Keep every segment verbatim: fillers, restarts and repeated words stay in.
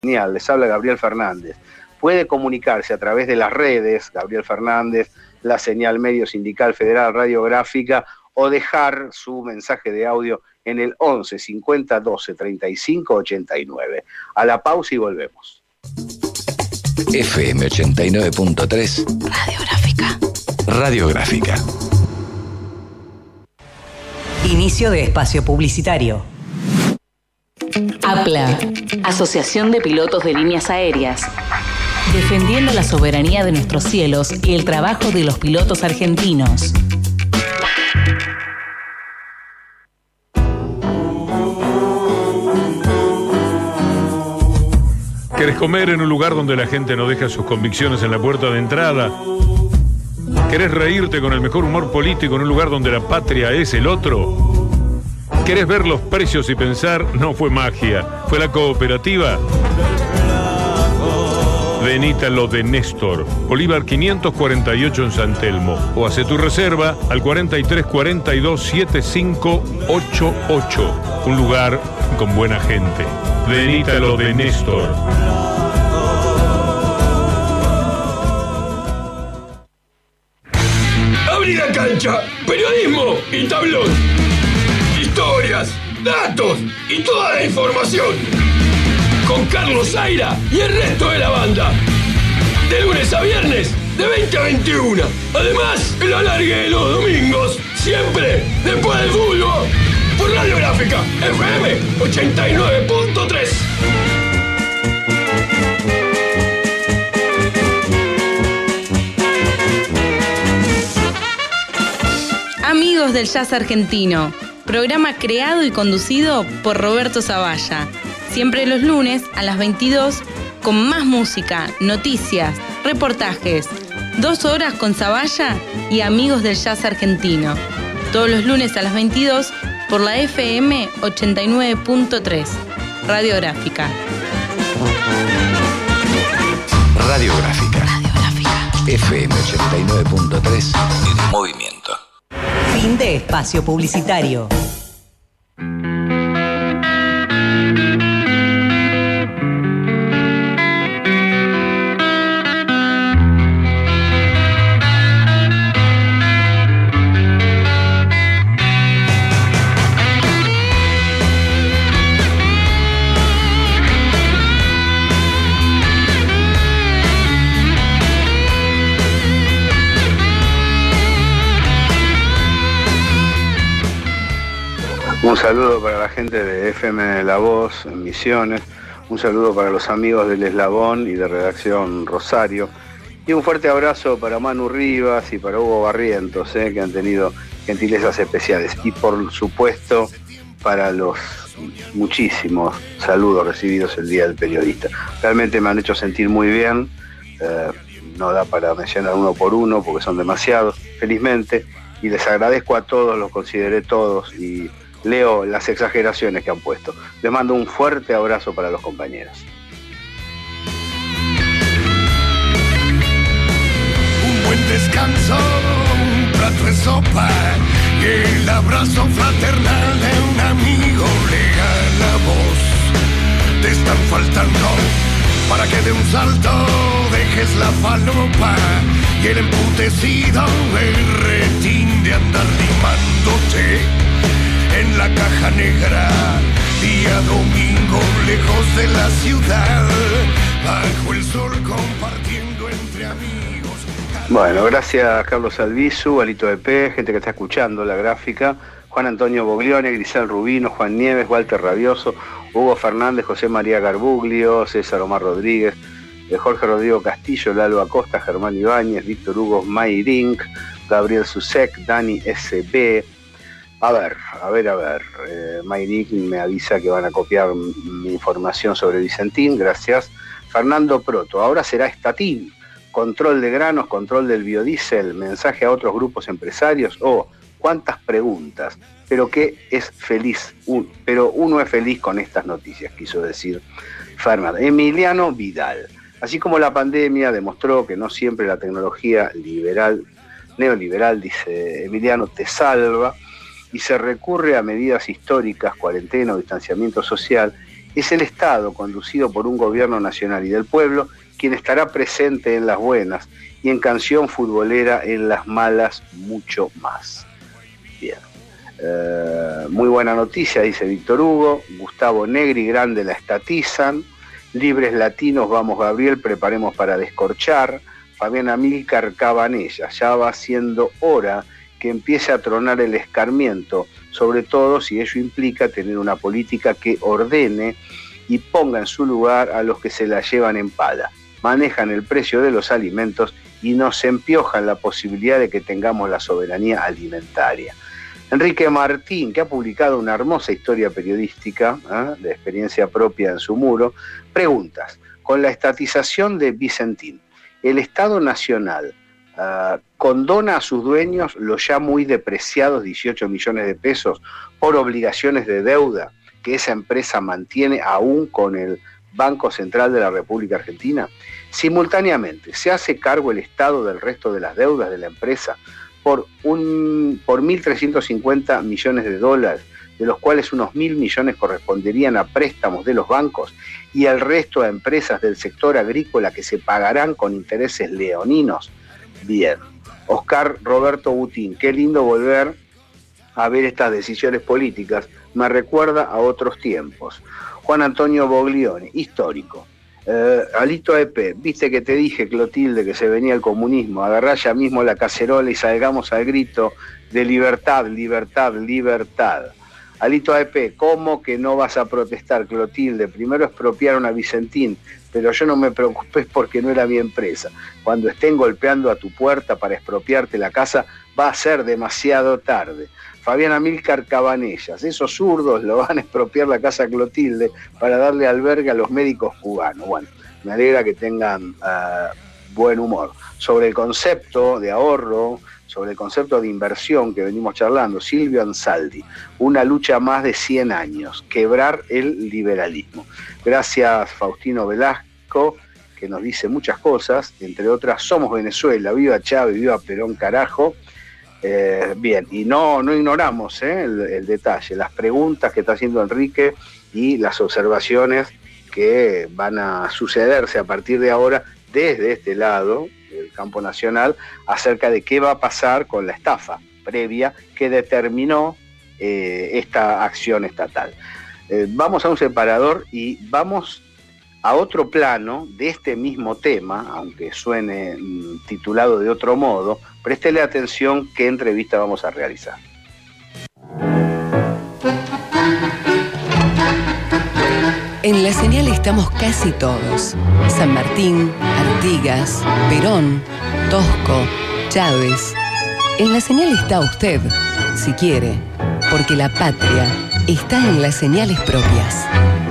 Genial, les habla Gabriel Fernández. Puede comunicarse a través de las redes, Gabriel Fernández, la señal Medio Sindical Federal Radiográfica, o dejar su mensaje de audio en el once cincuenta doce treinta y cinco ochenta y nueve. A la pausa y volvemos. F M ochenta y nueve punto tres Radiográfica. Radiográfica. Inicio de espacio publicitario. APLA, Asociación de Pilotos de Líneas Aéreas. Defendiendo la soberanía de nuestros cielos y el trabajo de los pilotos argentinos. ¿Querés comer en un lugar donde la gente no deja sus convicciones en la puerta de entrada? ¿Querés reírte con el mejor humor político en un lugar donde la patria es el otro? ¿Querés ver los precios y pensar, no fue magia, fue la cooperativa? Venite a lo de Néstor, Bolívar quinientos cuarenta y ocho en San Telmo, o hace tu reserva al cuarenta y tres cuarenta y dos setenta y cinco ochenta y ocho. Un lugar con buena gente. Venite a lo de Néstor. Abrí la cancha, periodismo y tablón. Historias, datos y toda la información. Con Carlos Zaira y el resto de la banda. De lunes a viernes, de veinte a veintiuno. Además, el alargue de los domingos. Siempre después del fútbol. Por Radiográfica, F M ochenta y nueve punto tres. Amigos del Jazz Argentino, programa creado y conducido por Roberto Zavalla. Siempre los lunes a las veintidós con más música, noticias, reportajes. Dos horas con Zavalla y Amigos del Jazz Argentino. Todos los lunes a las veintidós por la F M ochenta y nueve punto tres. Radiográfica. Radiográfica. Radiográfica. F M ochenta y nueve punto tres en movimiento. Fin de espacio publicitario. Un saludo para la gente de F M La Voz en Misiones, un saludo para los amigos del Eslabón y de Redacción Rosario, y un fuerte abrazo para Manu Rivas y para Hugo Barrientos, eh, que han tenido gentilezas especiales, y por supuesto para los muchísimos saludos recibidos el Día del Periodista. Realmente me han hecho sentir muy bien, eh, no da para mencionar uno por uno porque son demasiados, felizmente, y les agradezco a todos, los consideré todos y leo las exageraciones que han puesto. Les mando un fuerte abrazo para los compañeros. Un buen descanso, un plato de sopa y el abrazo fraternal de un amigo legal. La voz te están faltando para que de un salto dejes la falopa y el emputecido el retín de andar limándote en la caja negra, día domingo lejos de la ciudad, bajo el sol compartiendo entre amigos. Bueno, gracias Carlos Albizu, Alito de P, gente que está escuchando la gráfica, Juan Antonio Boglione, Grisel Rubino, Juan Nieves, Walter Rabioso, Hugo Fernández, José María Garbuglio, César Omar Rodríguez, Jorge Rodrigo Castillo, Lalo Acosta, Germán Ibáñez, Víctor Hugo Mayrink, Gabriel Susek, Dani S B. A ver, a ver, a ver, eh, Mayrik me avisa que van a copiar mi información sobre Vicentín, gracias. Fernando Proto, ahora será Estatín, control de granos, control del biodiesel, mensaje a otros grupos empresarios, oh, cuántas preguntas, pero que es feliz, un, pero uno es feliz con estas noticias, quiso decir Fernando. Emiliano Vidal, así como la pandemia demostró que no siempre la tecnología liberal, neoliberal, dice Emiliano, te salva, y se recurre a medidas históricas, cuarentena o distanciamiento social, Es el Estado, conducido por un gobierno nacional y del pueblo, quien estará presente en las buenas y en canción futbolera en las malas mucho más. Bien. Eh, muy buena noticia, dice Víctor Hugo. Gustavo Negri, grande la estatizan. Libres latinos, vamos Gabriel, preparemos para descorchar. Fabián Amílcar Cabanella, ya va siendo hora que empiece a tronar el escarmiento, sobre todo si ello implica tener una política que ordene y ponga en su lugar a los que se la llevan en pala, manejan el precio de los alimentos y nos empiojan la posibilidad de que tengamos la soberanía alimentaria. Enrique Martín, que ha publicado una hermosa historia periodística, ¿eh? de experiencia propia en su muro, preguntas, con la estatización de Vicentín, ¿el Estado Nacional uh, condona a sus dueños los ya muy depreciados dieciocho millones de pesos por obligaciones de deuda que esa empresa mantiene aún con el Banco Central de la República Argentina? Simultáneamente, ¿se hace cargo el Estado del resto de las deudas de la empresa por, un, por mil trescientos cincuenta millones de dólares, de los cuales unos mil millones corresponderían a préstamos de los bancos y el resto a empresas del sector agrícola que se pagarán con intereses leoninos? Bien. Oscar Roberto Butín, qué lindo volver a ver estas decisiones políticas, me recuerda a otros tiempos. Juan Antonio Boglione, histórico. Eh, Alito E P, viste que te dije, Clotilde, que se venía el comunismo, agarrá ya mismo la cacerola y salgamos al grito de libertad, libertad, libertad. Alito E P, ¿cómo que no vas a protestar, Clotilde? Primero expropiaron a Vicentín, pero yo no me preocupé porque no era mi empresa. Cuando estén golpeando a tu puerta para expropiarte la casa, va a ser demasiado tarde. Fabián Amílcar Cabanellas, esos zurdos lo van a expropiar la casa Clotilde para darle albergue a los médicos cubanos. Bueno, me alegra que tengan uh, buen humor. Sobre el concepto de ahorro, sobre el concepto de inversión que venimos charlando, Silvio Ansaldi, una lucha más de cien años, quebrar el liberalismo. Gracias Faustino Velasco, que nos dice muchas cosas, entre otras, somos Venezuela, viva Chávez, viva Perón, carajo. Eh, bien, y no, no ignoramos eh, el, el detalle, las preguntas que está haciendo Enrique y las observaciones que van a sucederse a partir de ahora desde este lado del campo nacional acerca de qué va a pasar con la estafa previa que determinó eh, esta acción estatal. Eh, vamos a un separador y vamos a otro plano de este mismo tema, aunque suene mm, titulado de otro modo. Préstele atención qué entrevista vamos a realizar. En La Señal estamos casi todos. San Martín, Artigas, Perón, Tosco, Chávez. En La Señal está usted, si quiere, porque la patria está en las señales propias.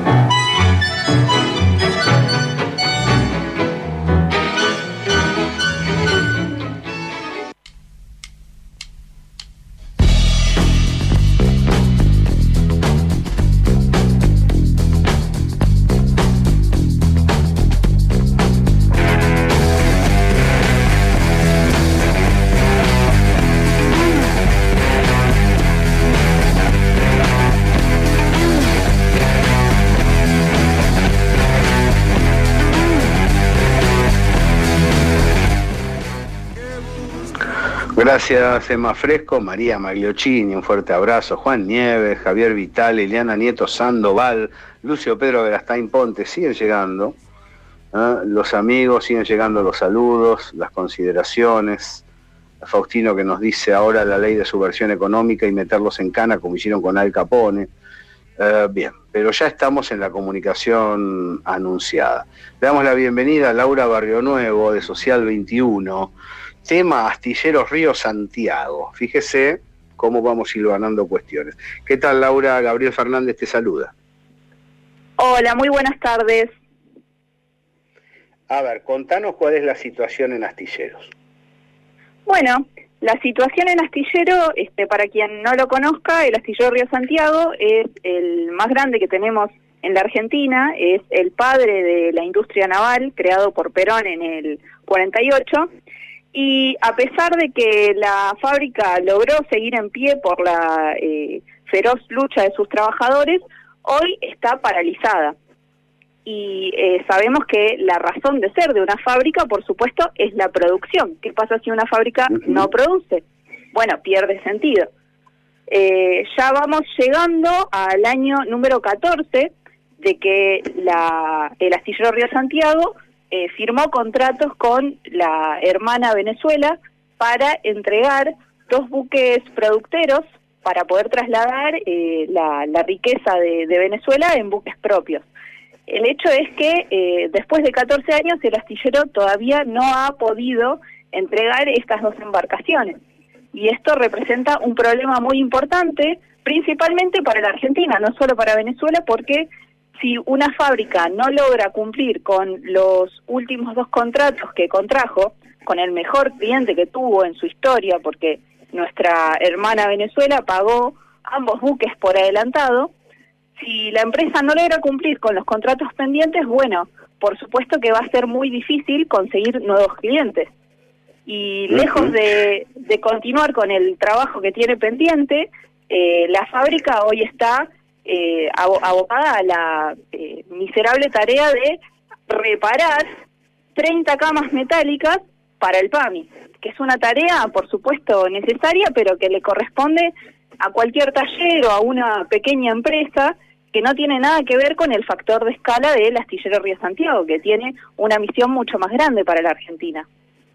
Gracias, Emma Fresco, María Magliochini, un fuerte abrazo, Juan Nieves, Javier Vital, Eliana Nieto Sandoval, Lucio Pedro Verastain Ponte, siguen llegando, ¿eh? Los amigos, siguen llegando los saludos, las consideraciones, Faustino que nos dice ahora la ley de subversión económica y meterlos en cana como hicieron con Al Capone. Uh, bien, pero ya estamos en la comunicación anunciada. Le damos la bienvenida a Laura Barrionuevo de Social veintiuno. Tema Astilleros Río Santiago. Fíjese cómo vamos hilvanando cuestiones. ¿Qué tal, Laura? Gabriel Fernández te saluda. Hola, muy buenas tardes. A ver, contanos cuál es la situación en Astilleros. Bueno, la situación en Astillero, este, para quien no lo conozca, el Astillero Río Santiago es el más grande que tenemos en la Argentina, es el padre de la industria naval, creado por Perón en el cuarenta y ocho, y a pesar de que la fábrica logró seguir en pie por la eh, feroz lucha de sus trabajadores, hoy está paralizada. Y eh, sabemos que la razón de ser de una fábrica, por supuesto, es la producción. ¿Qué pasa si una fábrica no produce? Bueno, pierde sentido. Eh, ya vamos llegando al año número catorce de que la, el astillero Río Santiago eh, firmó contratos con la hermana Venezuela para entregar dos buques producteros para poder trasladar eh, la, la riqueza de, de Venezuela en buques propios. El hecho es que eh, después de catorce años el astillero todavía no ha podido entregar estas dos embarcaciones. Y esto representa un problema muy importante, principalmente para la Argentina, no solo para Venezuela, porque si una fábrica no logra cumplir con los últimos dos contratos que contrajo, con el mejor cliente que tuvo en su historia, porque nuestra hermana Venezuela pagó ambos buques por adelantado, si la empresa no logra cumplir con los contratos pendientes, bueno, por supuesto que va a ser muy difícil conseguir nuevos clientes. Y lejos de, de continuar con el trabajo que tiene pendiente, eh, la fábrica hoy está eh, abocada a la eh, miserable tarea de reparar treinta camas metálicas para el PAMI, que es una tarea, por supuesto, necesaria, pero que le corresponde a cualquier taller o a una pequeña empresa que no tiene nada que ver con el factor de escala del astillero Río Santiago, que tiene una misión mucho más grande para la Argentina.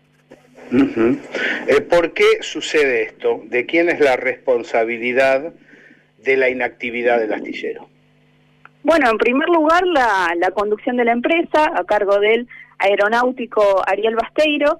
Uh-huh. eh, ¿Por qué sucede esto? ¿De quién es la responsabilidad de la inactividad del astillero? Bueno, en primer lugar, la, la conducción de la empresa, a cargo del aeronáutico Ariel Basteiro,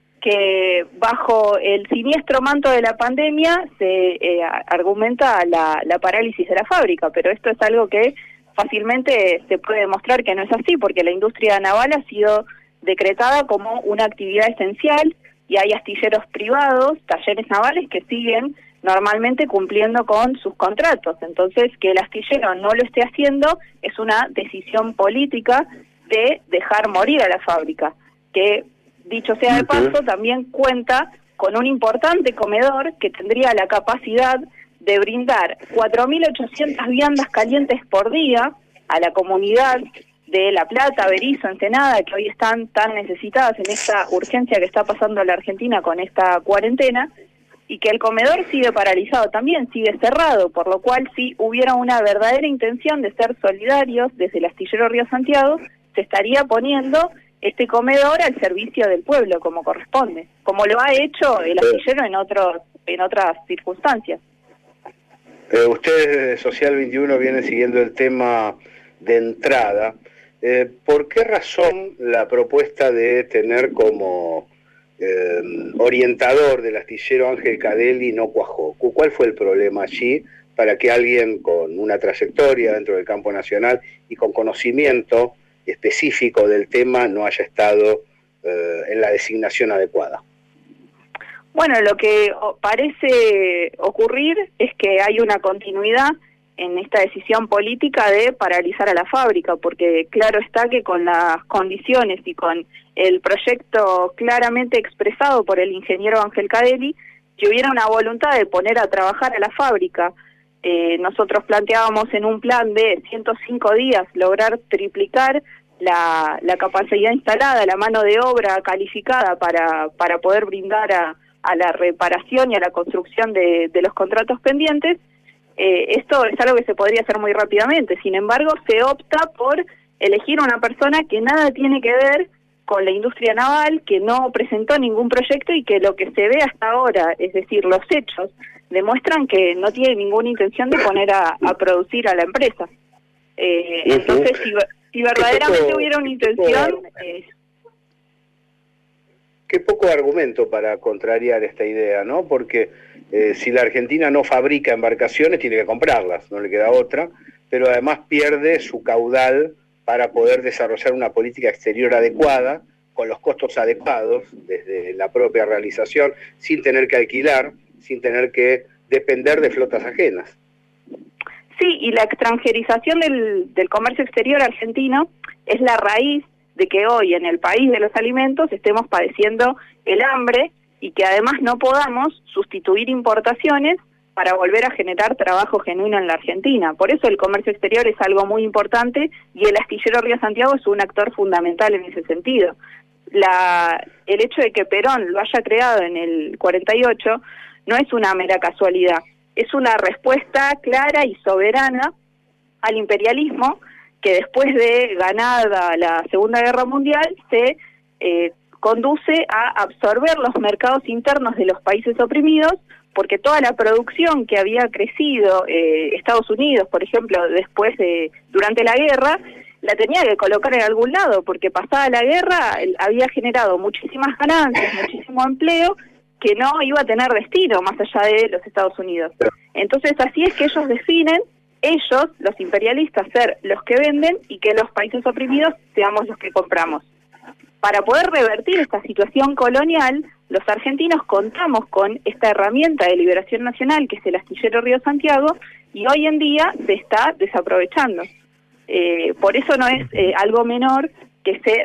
que bajo el siniestro manto de la pandemia se eh, argumenta la, la parálisis de la fábrica, pero esto es algo que fácilmente se puede demostrar que no es así, porque la industria naval ha sido decretada como una actividad esencial y hay astilleros privados, talleres navales que siguen normalmente cumpliendo con sus contratos. Entonces, que el astillero no lo esté haciendo es una decisión política de dejar morir a la fábrica, que dicho sea de paso, también cuenta con un importante comedor que tendría la capacidad de brindar cuatro mil ochocientas viandas calientes por día a la comunidad de La Plata, Berizo, Ensenada, que hoy están tan necesitadas en esta urgencia que está pasando la Argentina con esta cuarentena, y que el comedor sigue paralizado también, sigue cerrado, por lo cual si hubiera una verdadera intención de ser solidarios desde el astillero Río Santiago, se estaría poniendo este comedor al servicio del pueblo como corresponde, como lo ha hecho el astillero en otros en otras circunstancias. Eh, ustedes desde Social veintiuno vienen siguiendo el tema de entrada. Eh, ¿Por qué razón la propuesta de tener como eh, orientador del astillero Ángel Cadelli no cuajó? ¿Cuál fue el problema allí para que alguien con una trayectoria dentro del campo nacional y con conocimiento específico del tema no haya estado eh, en la designación adecuada? Bueno, lo que parece ocurrir es que hay una continuidad en esta decisión política de paralizar a la fábrica, porque claro está que con las condiciones y con el proyecto claramente expresado por el ingeniero Ángel Cadelli, si hubiera una voluntad de poner a trabajar a la fábrica, eh, nosotros planteábamos en un plan de ciento cinco días lograr triplicar la, la capacidad instalada, la mano de obra calificada para, para poder brindar a, a la reparación y a la construcción de, de los contratos pendientes. Eh, esto es algo que se podría hacer muy rápidamente, sin embargo se opta por elegir una persona que nada tiene que ver con la industria naval, que no presentó ningún proyecto y que lo que se ve hasta ahora, es decir, los hechos, demuestran que no tiene ninguna intención de poner a, a producir a la empresa. Eh, uh-huh. Entonces, si, si verdaderamente poco, hubiera una intención... Eh, Qué poco argumento para contrariar esta idea, ¿no? Porque eh, si la Argentina no fabrica embarcaciones, tiene que comprarlas, no le queda otra, pero además pierde su caudal para poder desarrollar una política exterior adecuada, con los costos adecuados desde la propia realización, sin tener que alquilar, sin tener que depender de flotas ajenas. Sí, y la extranjerización del, del comercio exterior argentino es la raíz de que hoy en el país de los alimentos estemos padeciendo el hambre y que además no podamos sustituir importaciones para volver a generar trabajo genuino en la Argentina. Por eso el comercio exterior es algo muy importante y el astillero Río Santiago es un actor fundamental en ese sentido. La, el hecho de que Perón lo haya creado en el cuarenta y ocho no es una mera casualidad, es una respuesta clara y soberana al imperialismo que después de ganada la Segunda Guerra Mundial se eh, conduce a absorber los mercados internos de los países oprimidos, porque toda la producción que había crecido eh, Estados Unidos, por ejemplo, después de durante la guerra, la tenía que colocar en algún lado, porque pasada la guerra había generado muchísimas ganancias, muchísimo empleo, que no iba a tener destino más allá de los Estados Unidos. Entonces así es que ellos definen, ellos, los imperialistas, ser los que venden y que los países oprimidos seamos los que compramos. Para poder revertir esta situación colonial, los argentinos contamos con esta herramienta de liberación nacional que es el astillero Río Santiago y hoy en día se está desaprovechando. Eh, por eso no es eh, algo menor que se